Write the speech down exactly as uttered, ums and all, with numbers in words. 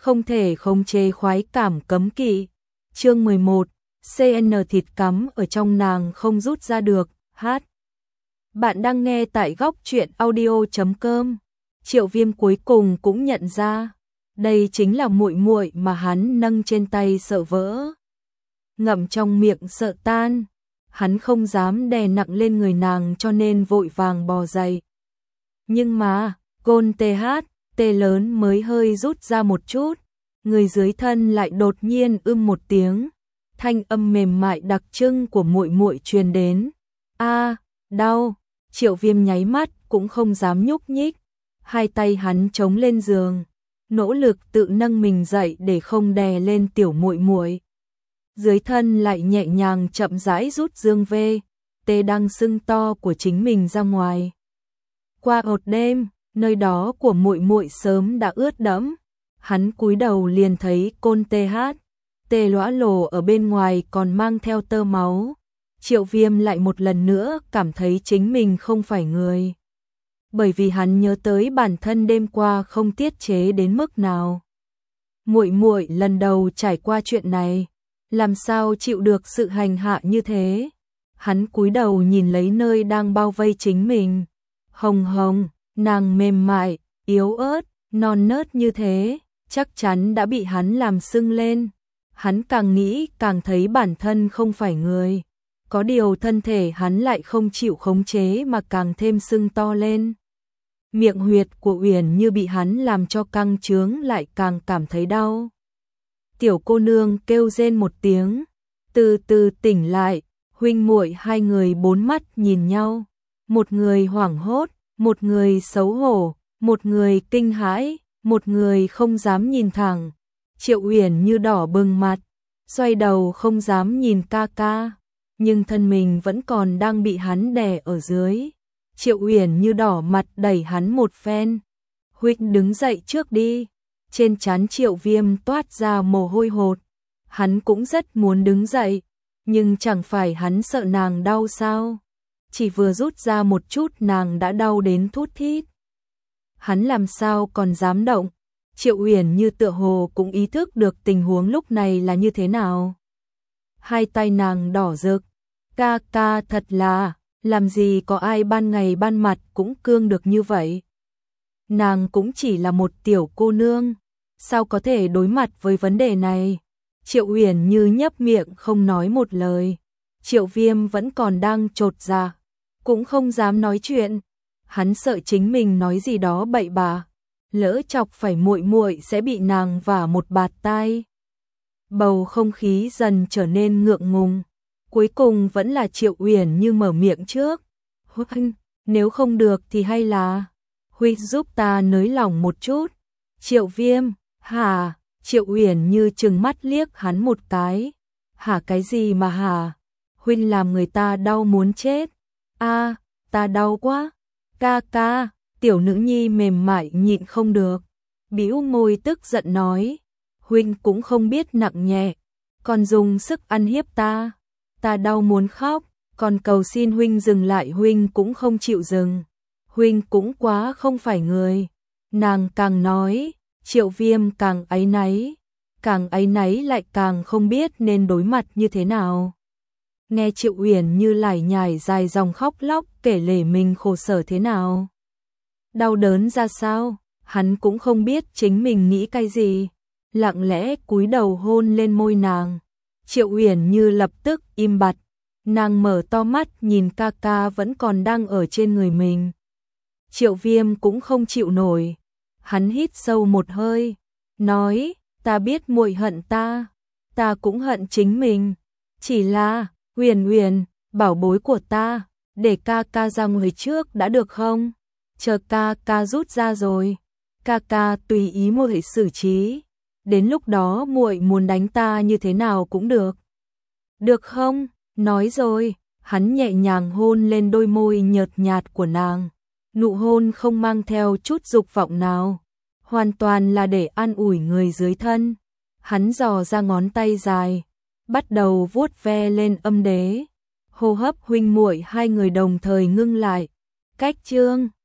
không thể khống chế khoái cảm cấm kỵ. Chương mười một, xê en thịt cắm ở trong nàng không rút ra được. Hát. Bạn đang nghe tại góc truyện audio chấm com. Triệu Viêm cuối cùng cũng nhận ra, đây chính là muội muội mà hắn nâng trên tay sợ vỡ, ngậm trong miệng sợ tan. Hắn không dám đè nặng lên người nàng cho nên vội vàng bò dậy. Nhưng mà, gôn tê hát, tê lớn mới hơi rút ra một chút, người dưới thân lại đột nhiên ưm một tiếng, thanh âm mềm mại đặc trưng của muội muội truyền đến. A, đau. Triệu Viêm nháy mắt cũng không dám nhúc nhích, hai tay hắn chống lên giường, nỗ lực tự nâng mình dậy để không đè lên tiểu muội muội. Dưới thân lại nhẹ nhàng chậm rãi rút dương vê, tê đang sưng to của chính mình ra ngoài. Qua một đêm, nơi đó của muội muội sớm đã ướt đẫm, hắn cúi đầu liền thấy côn tê hát, tê lõa lồ ở bên ngoài còn mang theo tơ máu. Triệu Viêm lại một lần nữa cảm thấy chính mình không phải người, bởi vì hắn nhớ tới bản thân đêm qua không tiết chế đến mức nào. Muội muội lần đầu trải qua chuyện này, làm sao chịu được sự hành hạ như thế. Hắn cúi đầu nhìn lấy nơi đang bao vây chính mình. Hồng Hồng, nàng mềm mại, yếu ớt, non nớt như thế, chắc chắn đã bị hắn làm sưng lên. Hắn càng nghĩ càng thấy bản thân không phải người. Có điều thân thể hắn lại không chịu khống chế mà càng thêm sưng to lên. Miệng huyệt của Uyển Như bị hắn làm cho căng trướng lại càng cảm thấy đau. Tiểu cô nương kêu rên một tiếng, từ từ tỉnh lại, huynh muội hai người bốn mắt nhìn nhau, một người hoảng hốt, một người xấu hổ, một người kinh hãi, một người không dám nhìn thẳng. Triệu Uyển Như đỏ bừng mặt, xoay đầu không dám nhìn ca ca, nhưng thân mình vẫn còn đang bị hắn đè ở dưới. Triệu Uyển Như đỏ mặt đẩy hắn một phen. Huynh đứng dậy trước đi. Trên trán Triệu Viêm toát ra mồ hôi hột. Hắn cũng rất muốn đứng dậy, nhưng chẳng phải hắn sợ nàng đau sao? Chỉ vừa rút ra một chút nàng đã đau đến thút thít. Hắn làm sao còn dám động? Triệu Uyển Như tựa hồ cũng ý thức được tình huống lúc này là như thế nào. Hai tay nàng đỏ rực. Ca ca thật là, làm gì có ai ban ngày ban mặt cũng cương được như vậy. Nàng cũng chỉ là một tiểu cô nương, sao có thể đối mặt với vấn đề này. Triệu Uyển Như nhấp miệng không nói một lời. Triệu Viêm vẫn còn đang chột dạ, cũng không dám nói chuyện. Hắn sợ chính mình nói gì đó bậy bạ, lỡ chọc phải muội muội sẽ bị nàng vả một bạt tai. Bầu không khí dần trở nên ngượng ngùng. Cuối cùng vẫn là Triệu Uyển Như mở miệng trước. Huynh, nếu không được thì hay là Huynh giúp ta nới lỏng một chút. Triệu Viêm, hả? Triệu Uyển Như trừng mắt liếc hắn một cái. Hả cái gì mà hả? Huynh làm người ta đau muốn chết. A, ta đau quá. Ca ca, tiểu nữ nhi mềm mại nhịn không được, bĩu môi tức giận nói. Huynh cũng không biết nặng nhẹ, còn dùng sức ăn hiếp ta. Ta đau muốn khóc, còn cầu xin huynh dừng lại huynh cũng không chịu dừng. Huynh cũng quá không phải người. Nàng càng nói, Triệu Viêm càng áy náy, càng áy náy lại càng không biết nên đối mặt như thế nào. Nghe Triệu Uyển Như lải nhải dài dòng khóc lóc kể lể mình khổ sở thế nào, đau đớn ra sao, hắn cũng không biết chính mình nghĩ cái gì, lặng lẽ cúi đầu hôn lên môi nàng. Triệu Uyển Như lập tức im bặt, nàng mở to mắt nhìn ca ca vẫn còn đang ở trên người mình. Triệu Viêm cũng không chịu nổi, hắn hít sâu một hơi, nói, ta biết muội hận ta, ta cũng hận chính mình, chỉ là, Uyển Uyển, bảo bối của ta, để ca ca ra ngoài trước đã được không? Chờ ca ca rút ra rồi, ca ca tùy ý muội xử trí. Đến lúc đó muội muốn đánh ta như thế nào cũng được. Được không? Nói rồi, hắn nhẹ nhàng hôn lên đôi môi nhợt nhạt của nàng. Nụ hôn không mang theo chút dục vọng nào, hoàn toàn là để an ủi người dưới thân. Hắn dò ra ngón tay dài, bắt đầu vuốt ve lên âm đế. Hô hấp huynh muội hai người đồng thời ngưng lại. Cách chương